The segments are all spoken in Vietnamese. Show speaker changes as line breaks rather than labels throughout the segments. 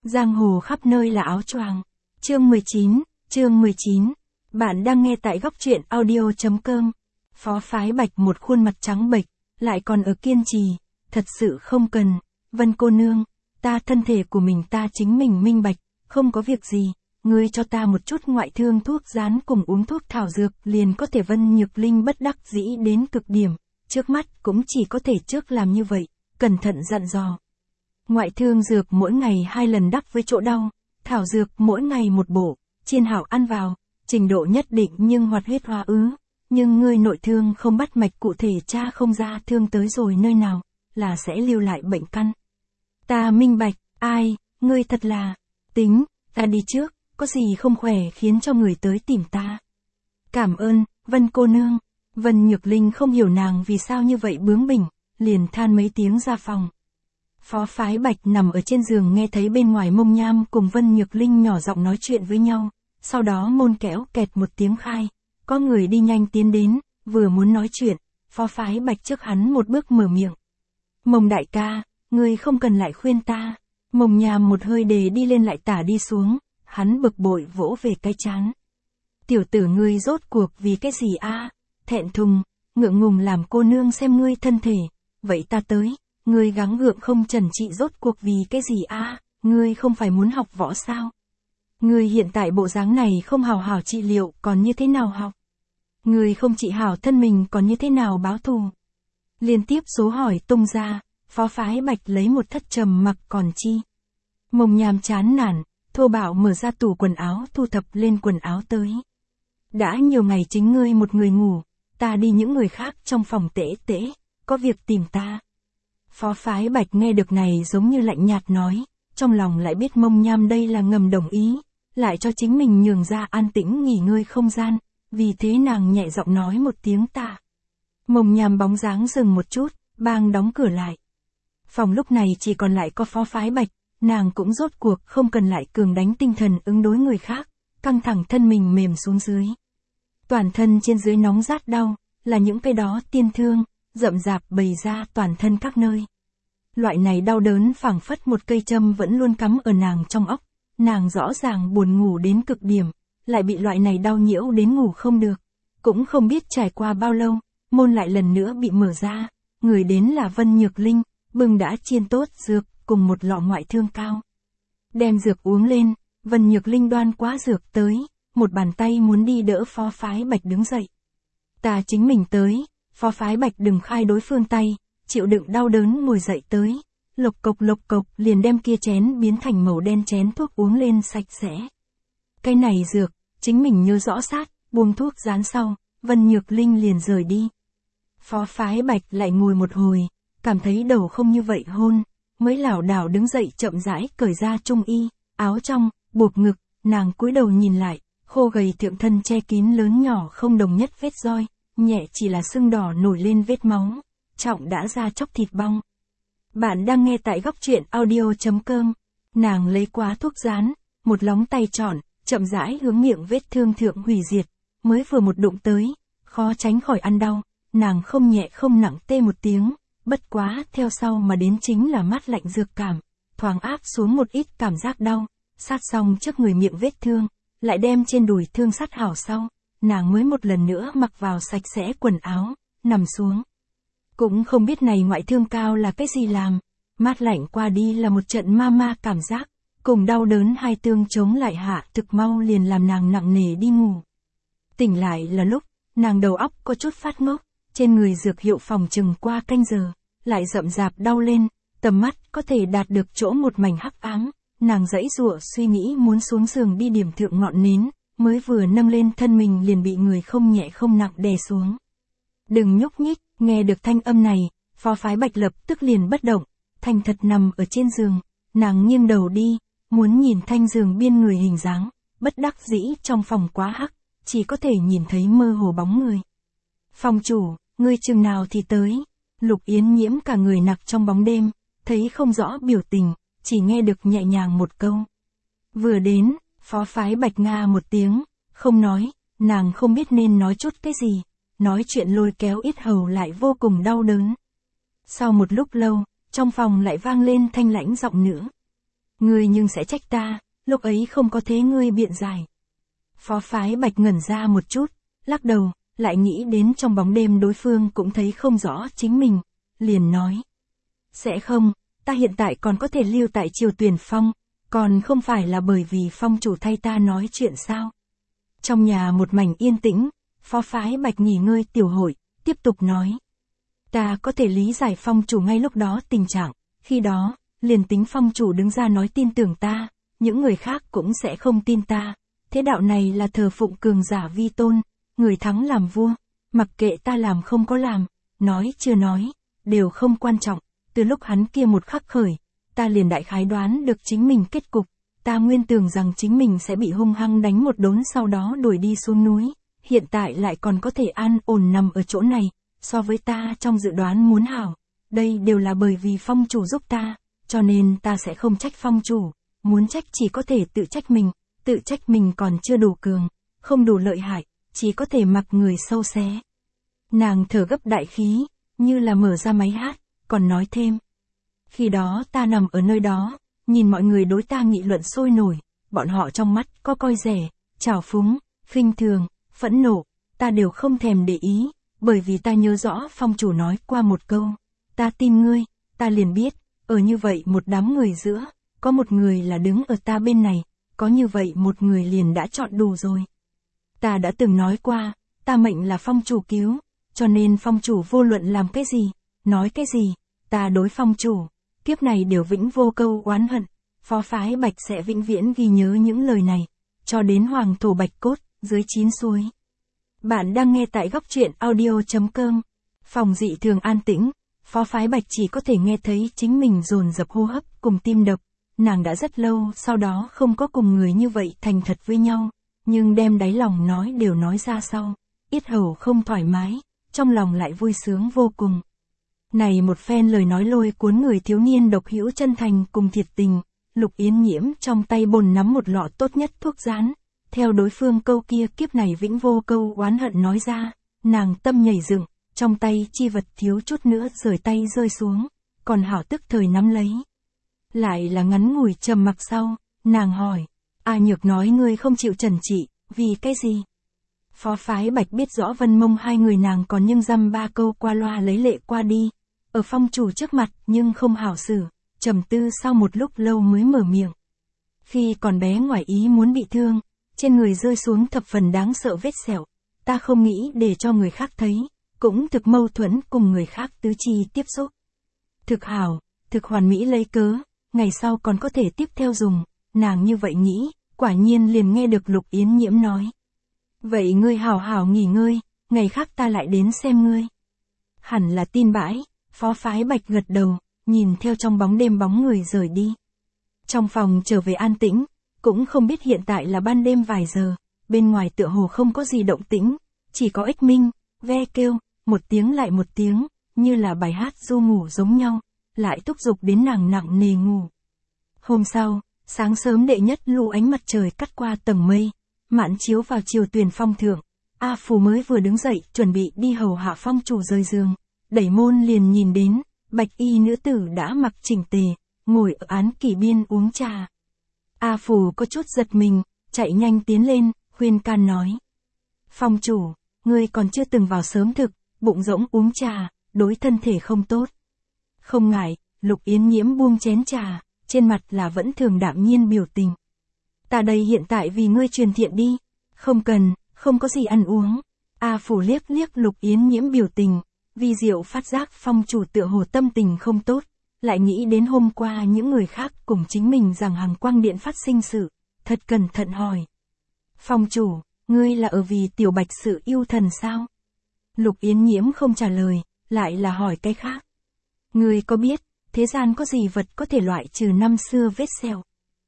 Giang hồ khắp nơi là áo choàng. Chương 19. Bạn đang nghe tại góc truyện audio.com. Phó Phái Bạch một khuôn mặt trắng bệch, lại còn ở kiên trì, thật sự không cần. Vân cô nương, ta thân thể của mình ta chính mình minh bạch, không có việc gì, ngươi cho ta một chút ngoại thương thuốc rán cùng uống thuốc thảo dược liền có thể. Vân Nhược Linh bất đắc dĩ đến cực điểm, trước mắt cũng chỉ có thể trước làm như vậy, cẩn thận dặn dò. Ngoại thương dược mỗi ngày 2 lần đắp với chỗ đau, thảo dược mỗi ngày 1 bộ, chiên hảo ăn vào, trình độ nhất định nhưng hoạt huyết hóa ứ. Nhưng ngươi nội thương không bắt mạch cụ thể tra không ra thương tới rồi nơi nào, là sẽ lưu lại bệnh căn. Ta minh bạch, ai, ngươi thật là, tính, ta đi trước, có gì không khỏe khiến cho người tới tìm ta. Cảm ơn, Vân cô nương. Vân Nhược Linh không hiểu nàng vì sao như vậy bướng bỉnh, liền than mấy tiếng ra phòng. Phó Phái Bạch nằm ở trên giường nghe thấy bên ngoài Mông Nham cùng Vân Nhược Linh nhỏ giọng nói chuyện với nhau, sau đó môn kéo kẹt một tiếng khai, có người đi nhanh tiến đến, vừa muốn nói chuyện, Phó Phái Bạch trước hắn một bước mở miệng. Mông đại ca, ngươi không cần lại khuyên ta. Mông Nham một hơi đề đi lên lại tả đi xuống, hắn bực bội vỗ về cái trán. Tiểu tử ngươi rốt cuộc vì cái gì a? Thẹn thùng, ngượng ngùng làm cô nương xem ngươi thân thể, vậy ta tới. Ngươi gắng gượng không trần trị rốt cuộc vì cái gì a? Ngươi không phải muốn học võ sao? Ngươi hiện tại bộ dáng này không hào hảo trị liệu còn như thế nào học? Ngươi không trị hảo thân mình còn như thế nào báo thù? Liên tiếp số hỏi tung ra, Phó Phái Bạch lấy một thất trầm mặc còn chi. Mông Nham chán nản, thô bạo mở ra tủ quần áo thu thập lên quần áo tới. Đã nhiều ngày chính ngươi một người ngủ, ta đi những người khác trong phòng tễ, có việc tìm ta. Phó Phái Bạch nghe được này giống như lạnh nhạt nói, trong lòng lại biết Mông Nham đây là ngầm đồng ý, lại cho chính mình nhường ra an tĩnh nghỉ ngơi không gian, vì thế nàng nhẹ giọng nói một tiếng ta. Mông Nham bóng dáng dừng một chút, bang đóng cửa lại. Phòng lúc này chỉ còn lại có Phó Phái Bạch, nàng cũng rốt cuộc không cần lại cường đánh tinh thần ứng đối người khác, căng thẳng thân mình mềm xuống dưới. Toàn thân trên dưới nóng rát đau, là những cái đó tiên thương, rậm rạp bày ra toàn thân các nơi. Loại này đau đớn phảng phất một cây châm vẫn luôn cắm ở nàng trong óc, nàng rõ ràng buồn ngủ đến cực điểm, lại bị loại này đau nhiễu đến ngủ không được. Cũng không biết trải qua bao lâu, môn lại lần nữa bị mở ra, người đến là Vân Nhược Linh, bưng đã chiên tốt dược cùng một lọ ngoại thương cao. Đem dược uống lên, Vân Nhược Linh đoan quá dược tới, một bàn tay muốn đi đỡ Phó Phái Bạch đứng dậy. Ta chính mình tới. Phó Phái Bạch đừng khai đối phương tay, chịu đựng đau đớn ngồi dậy tới, lộc cộc liền đem kia chén biến thành màu đen chén thuốc uống lên sạch sẽ. Cái này dược, chính mình nhớ rõ sát, buông thuốc dán sau, Vân Nhược Linh liền rời đi. Phó Phái Bạch lại ngồi một hồi, cảm thấy đầu không như vậy hôn, mới lảo đảo đứng dậy chậm rãi cởi ra trung y, áo trong, buộc ngực, nàng cúi đầu nhìn lại, khô gầy thượng thân che kín lớn nhỏ không đồng nhất vết roi. Nhẹ chỉ là sưng đỏ nổi lên vết máu, trọng đã ra chóc thịt bong. Bạn đang nghe tại góc truyện audio.com. Nàng lấy quá thuốc rán, một lóng tay tròn, chậm rãi hướng miệng vết thương thượng hủy diệt, mới vừa một đụng tới, khó tránh khỏi ăn đau, nàng không nhẹ không nặng tê một tiếng, bất quá theo sau mà đến chính là mát lạnh dược cảm, thoáng áp xuống một ít cảm giác đau, sát xong trước người miệng vết thương, lại đem trên đùi thương sát hảo sau. Nàng mới một lần nữa mặc vào sạch sẽ quần áo, nằm xuống. Cũng không biết này ngoại thương cao là cái gì làm, mát lạnh qua đi là một trận ma cảm giác, cùng đau đớn hai tương chống lại hạ thực mau liền làm nàng nặng nề đi ngủ. Tỉnh lại là lúc, nàng đầu óc có chút phát ngốc, trên người dược hiệu phòng chừng qua canh giờ, lại rậm rạp đau lên, tầm mắt có thể đạt được chỗ một mảnh hắc ám, nàng giãy giụa suy nghĩ muốn xuống giường đi điểm thượng ngọn nến. Mới vừa nâng lên thân mình liền bị người không nhẹ không nặng đè xuống. Đừng nhúc nhích, nghe được thanh âm này, Phó Phái Bạch lập tức liền bất động, thành thật nằm ở trên giường, nàng nghiêng đầu đi, muốn nhìn thanh giường biên người hình dáng, bất đắc dĩ trong phòng quá hắc, chỉ có thể nhìn thấy mơ hồ bóng người. Phòng chủ, ngươi chừng nào thì tới, Lục Yến Nhiễm cả người nặc trong bóng đêm, thấy không rõ biểu tình, chỉ nghe được nhẹ nhàng một câu. Vừa đến, Phó Phái Bạch nga một tiếng, không nói, nàng không biết nên nói chút cái gì, nói chuyện lôi kéo yết hầu lại vô cùng đau đớn. Sau một lúc lâu, trong phòng lại vang lên thanh lãnh giọng nữ. Ngươi nhưng sẽ trách ta, lúc ấy không có thế ngươi biện giải. Phó Phái Bạch ngẩn ra một chút, lắc đầu, lại nghĩ đến trong bóng đêm đối phương cũng thấy không rõ chính mình, liền nói. Sẽ không, ta hiện tại còn có thể lưu tại Triều Tuyền Phong, còn không phải là bởi vì phong chủ thay ta nói chuyện sao. Trong nhà một mảnh yên tĩnh, Phó Phái Bạch nghỉ ngơi tiểu hội, tiếp tục nói. Ta có thể lý giải phong chủ ngay lúc đó tình trạng, khi đó, liền tính phong chủ đứng ra nói tin tưởng ta, những người khác cũng sẽ không tin ta. Thế đạo này là thờ phụng cường giả vi tôn, người thắng làm vua, mặc kệ ta làm không có làm, nói chưa nói, đều không quan trọng. Từ lúc hắn kia một khắc khởi, ta liền đại khái đoán được chính mình kết cục, ta nguyên tưởng rằng chính mình sẽ bị hung hăng đánh một đốn sau đó đuổi đi xuống núi, hiện tại lại còn có thể an ổn nằm ở chỗ này, so với ta trong dự đoán muốn hảo, đây đều là bởi vì phong chủ giúp ta, cho nên ta sẽ không trách phong chủ, muốn trách chỉ có thể tự trách mình còn chưa đủ cường, không đủ lợi hại, chỉ có thể mặc người sâu xé. Nàng thở gấp đại khí, như là mở ra máy hát, còn nói thêm. Khi đó ta nằm ở nơi đó, nhìn mọi người đối ta nghị luận sôi nổi, bọn họ trong mắt có coi rẻ, trào phúng, khinh thường, phẫn nộ, ta đều không thèm để ý, bởi vì ta nhớ rõ phong chủ nói qua một câu, ta tin ngươi, ta liền biết, ở như vậy một đám người giữa, có một người là đứng ở ta bên này, có như vậy một người liền đã chọn đủ rồi. Ta đã từng nói qua, ta mệnh là phong chủ cứu, cho nên phong chủ vô luận làm cái gì, nói cái gì, ta đối phong chủ, kiếp này đều vĩnh vô câu oán hận, Phó Phái Bạch sẽ vĩnh viễn ghi nhớ những lời này, cho đến hoàng thổ bạch cốt, dưới 9 suối. Bạn đang nghe tại góc truyện audio.com, phòng dị thường an tĩnh, Phó Phái Bạch chỉ có thể nghe thấy chính mình dồn dập hô hấp cùng tim đập, nàng đã rất lâu sau đó không có cùng người như vậy thành thật với nhau, nhưng đem đáy lòng nói đều nói ra sau, yết hầu không thoải mái, trong lòng lại vui sướng vô cùng. Này một phen lời nói lôi cuốn người thiếu niên độc hữu chân thành cùng thiệt tình, Lục Yến Nhiễm trong tay bồn nắm một lọ tốt nhất thuốc rán, theo đối phương câu kia kiếp này vĩnh vô câu oán hận nói ra, nàng tâm nhảy dựng, trong tay chi vật thiếu chút nữa rời tay rơi xuống, còn hảo tức thời nắm lấy. Lại là ngắn ngủi trầm mặc sau, nàng hỏi, A Nhược nói ngươi không chịu trần trị, vì cái gì? Phó Phái Bạch biết rõ Vân Mông hai người nàng còn nhưng dăm ba câu qua loa lấy lệ qua đi, ở phong chủ trước mặt nhưng không hảo xử, trầm tư sau một lúc lâu mới mở miệng. Khi còn bé ngoài ý muốn bị thương, trên người rơi xuống thập phần đáng sợ vết sẹo, ta không nghĩ để cho người khác thấy, cũng thực mâu thuẫn cùng người khác tứ chi tiếp xúc. Thực hảo, thực hoàn mỹ lấy cớ, ngày sau còn có thể tiếp theo dùng, nàng như vậy nghĩ, quả nhiên liền nghe được Lục Yến Nhiễm nói. Vậy ngươi hảo hảo nghỉ ngơi, ngày khác ta lại đến xem ngươi. Hẳn là tin bãi, Phó Phái Bạch gật đầu, nhìn theo trong bóng đêm bóng người rời đi. Trong phòng trở về an tĩnh, cũng không biết hiện tại là ban đêm vài giờ, bên ngoài tựa hồ không có gì động tĩnh, chỉ có ếch minh, ve kêu, một tiếng lại một tiếng, như là bài hát du ngủ giống nhau, lại thúc giục đến nàng nặng nề ngủ. Hôm sau, sáng sớm đệ nhất lũ ánh mặt trời cắt qua tầng mây, mạn chiếu vào Triều Tuyền Phong thượng, A Phù mới vừa đứng dậy chuẩn bị đi hầu hạ phong chủ rời giường, đẩy môn liền nhìn đến, bạch y nữ tử đã mặc chỉnh tề, ngồi ở án kỷ biên uống trà. A Phù có chút giật mình, chạy nhanh tiến lên, khuyên can nói. Phong chủ, ngươi còn chưa từng vào sớm thực, bụng rỗng uống trà, đối thân thể không tốt. Không ngại, Lục Yến Nhiễm buông chén trà, trên mặt là vẫn thường đạm nhiên biểu tình. Ta đây hiện tại vì ngươi truyền thiện đi, không cần, không có gì ăn uống. A Phủ liếc liếc Lục Yến Nhiễm biểu tình, vi diệu phát giác phong chủ tựa hồ tâm tình không tốt, lại nghĩ đến hôm qua những người khác cùng chính mình rằng Hằng Quang Điện phát sinh sự, thật cẩn thận hỏi. Phong chủ, ngươi là ở vì tiểu bạch sự yêu thần sao? Lục Yến Nhiễm không trả lời, lại là hỏi cái khác. Ngươi có biết, thế gian có gì vật có thể loại trừ năm xưa vết sẹo?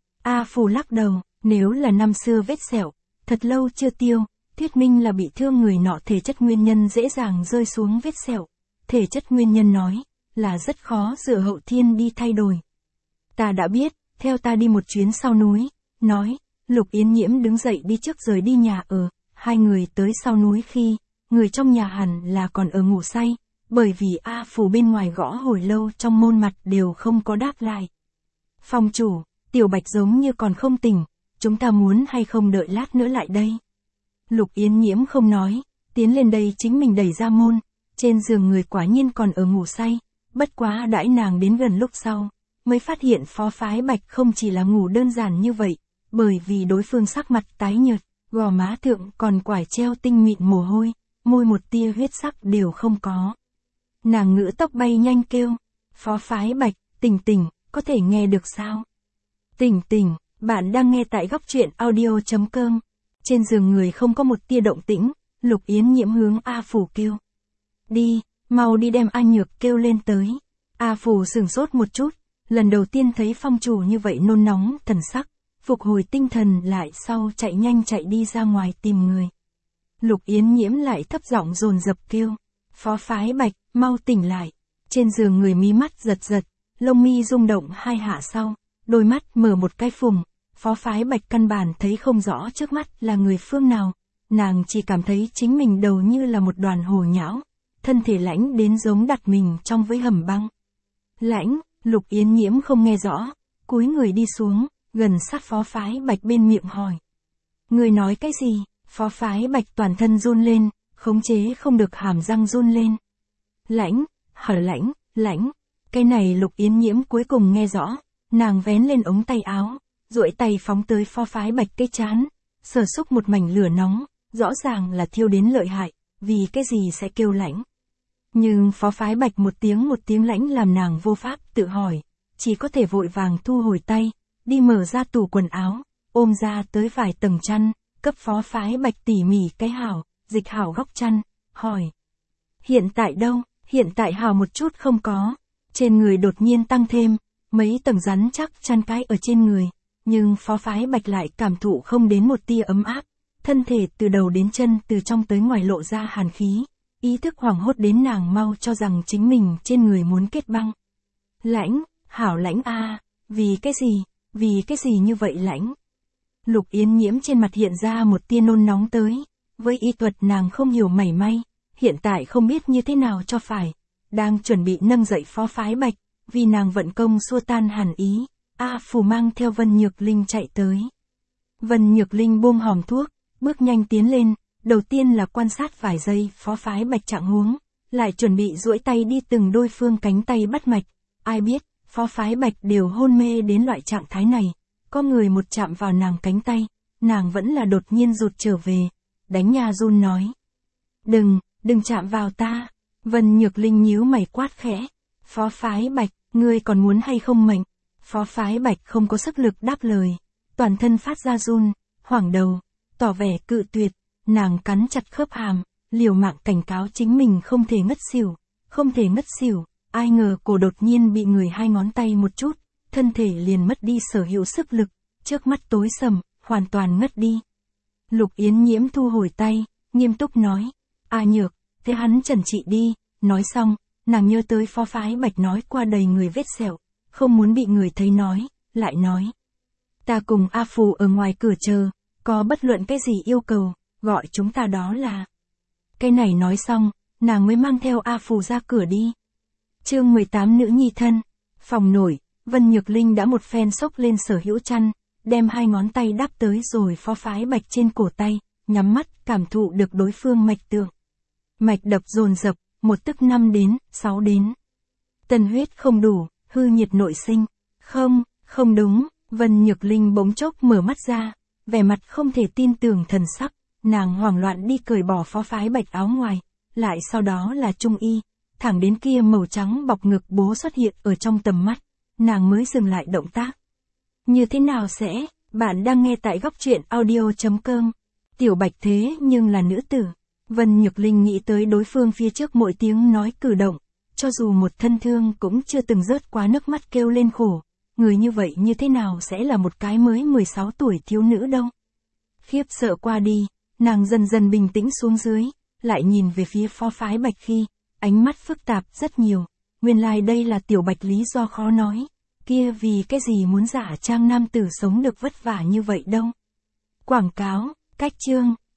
A Phù lắc đầu, nếu là năm xưa vết sẹo, thật lâu chưa tiêu, thuyết minh là bị thương người nọ thể chất nguyên nhân dễ dàng rơi xuống vết sẹo. Thể chất nguyên nhân nói, là rất khó dựa hậu thiên đi thay đổi. Ta đã biết, theo ta đi một chuyến sau núi, nói, Lục Yến Nhiễm đứng dậy đi trước rời đi nhà ở, hai người tới sau núi khi, người trong nhà hẳn là còn ở ngủ say, bởi vì A Phù bên ngoài gõ hồi lâu trong môn mặt đều không có đáp lại. Phong chủ, Tiểu Bạch giống như còn không tỉnh, chúng ta muốn hay không đợi lát nữa lại đây. Lục Yến Nhiễm không nói, tiến lên đây chính mình đẩy ra môn, trên giường người quả nhiên còn ở ngủ say, bất quá đãi nàng đến gần lúc sau, mới phát hiện Phó Phái Bạch không chỉ là ngủ đơn giản như vậy, bởi vì đối phương sắc mặt tái nhợt, gò má thượng còn quải treo tinh mịn mồ hôi, môi một tia huyết sắc đều không có. Nàng ngữ tốc bay nhanh kêu, Phó Phái Bạch, tỉnh tỉnh, có thể nghe được sao? Tỉnh tỉnh, bạn đang nghe tại góc truyện audio.com. Trên giường người không có một tia động tĩnh, Lục Yến Nhiễm hướng A Phủ kêu. Đi, mau đi đem A Nhược kêu lên tới. A Phủ sửng sốt một chút, lần đầu tiên thấy phong chủ như vậy nôn nóng, thần sắc, phục hồi tinh thần lại sau chạy nhanh chạy đi ra ngoài tìm người. Lục Yến Nhiễm lại thấp giọng dồn dập kêu, Phó Phái Bạch, mau tỉnh lại. Trên giường người mí mắt giật giật, lông mi rung động hai hạ sau, đôi mắt mở một cái phùng, Phó Phái Bạch căn bản thấy không rõ trước mắt là người phương nào, nàng chỉ cảm thấy chính mình đầu như là một đoàn hồ nhão, thân thể lãnh đến giống đặt mình trong với hầm băng. Lãnh, Lục Yến Nhiễm không nghe rõ, cúi người đi xuống, gần sát Phó Phái Bạch bên miệng hỏi. Người nói cái gì? Phó Phái Bạch toàn thân run lên, khống chế không được hàm răng run lên. Lãnh, hở lãnh, lãnh, cái này Lục Yến Nhiễm cuối cùng nghe rõ, nàng vén lên ống tay áo, duỗi tay phóng tới Phó Phái Bạch cái trán, sờ xúc một mảnh lửa nóng, rõ ràng là thiêu đến lợi hại, vì cái gì sẽ kêu lãnh. Nhưng Phó Phái Bạch một tiếng lãnh làm nàng vô pháp tự hỏi, chỉ có thể vội vàng thu hồi tay, đi mở ra tủ quần áo, ôm ra tới vài tầng chăn, cấp Phó Phái Bạch tỉ mỉ cái hảo, dịch hảo góc chăn, hỏi. Hiện tại đâu? Hiện tại hảo một chút không có. Trên người đột nhiên tăng thêm, mấy tầng rắn chắc chăn cái ở trên người, nhưng Phó Phái Bạch lại cảm thụ không đến một tia ấm áp, thân thể từ đầu đến chân từ trong tới ngoài lộ ra hàn khí, ý thức hoảng hốt đến nàng mau cho rằng chính mình trên người muốn kết băng. Lãnh, hảo lãnh a, vì cái gì như vậy lãnh? Lục Yến Nhiễm trên mặt hiện ra một tia nôn nóng tới, với y thuật nàng không hiểu mảy may, hiện tại không biết như thế nào cho phải, đang chuẩn bị nâng dậy Phó Phái Bạch, vì nàng vận công xua tan hàn ý, A Phủ mang theo Vân Nhược Linh chạy tới. Vân Nhược Linh buông hòm thuốc, bước nhanh tiến lên, đầu tiên là quan sát vài giây Phó Phái Bạch trạng huống, lại chuẩn bị duỗi tay đi từng đôi phương cánh tay bắt mạch, ai biết, Phó Phái Bạch đều hôn mê đến loại trạng thái này, có người một chạm vào nàng cánh tay, nàng vẫn là đột nhiên rụt trở về, đánh nhà run nói. Đừng chạm vào ta. Vân Nhược Linh nhíu mày quát khẽ. Phó Phái Bạch, ngươi còn muốn hay không mệnh? Phó Phái Bạch không có sức lực đáp lời, toàn thân phát ra run, hoảng đầu, tỏ vẻ cự tuyệt, nàng cắn chặt khớp hàm, liều mạng cảnh cáo chính mình không thể ngất xỉu, ai ngờ cổ đột nhiên bị người hai ngón tay một chút, thân thể liền mất đi sở hữu sức lực, trước mắt tối sầm, hoàn toàn ngất đi. Lục Yến Nhiễm thu hồi tay, nghiêm túc nói, A Nhược, thế hắn trần trị đi, nói xong, nàng nhớ tới Phó Phái Bạch nói qua đầy người vết sẹo, không muốn bị người thấy lại nói. Ta cùng A Phù ở ngoài cửa chờ, có bất luận cái gì yêu cầu, gọi chúng ta đó là. Cái này nói xong, nàng mới mang theo A Phù ra cửa đi. Chương 18 nữ nhi thân, phòng nổi, Vân Nhược Linh đã một phen xốc lên sở hữu chăn, đem hai ngón tay đáp tới rồi Phó Phái Bạch trên cổ tay, nhắm mắt cảm thụ được đối phương mạch tượng. Mạch đập dồn dập, 1 tức 5 đến, 6 đến. Tần huyết không đủ, hư nhiệt nội sinh. Không đúng, Vân Nhược Linh bỗng chốc mở mắt ra, vẻ mặt không thể tin tưởng thần sắc, nàng hoảng loạn đi cởi bỏ Phó Phái Bạch áo ngoài, lại sau đó là trung y, thẳng đến kia màu trắng bọc ngực bố xuất hiện ở trong tầm mắt, nàng mới dừng lại động tác. Như thế nào sẽ, bạn đang nghe tại góc truyện audio.com. Tiểu Bạch thế nhưng là nữ tử. Vân Nhược Linh nghĩ tới đối phương phía trước mỗi tiếng nói cử động, cho dù một thân thương cũng chưa từng rớt quá nước mắt kêu lên khổ, người như vậy như thế nào sẽ là một cái mới 16 tuổi thiếu nữ đâu. Khiếp sợ qua đi, nàng dần dần bình tĩnh xuống dưới, lại nhìn về phía Phó Phái Bạch khi, ánh mắt phức tạp rất nhiều, nguyên lai đây là Tiểu Bạch lý do khó nói, kia vì cái gì muốn giả trang nam tử sống được vất vả như vậy đâu. Quảng cáo, cách chương.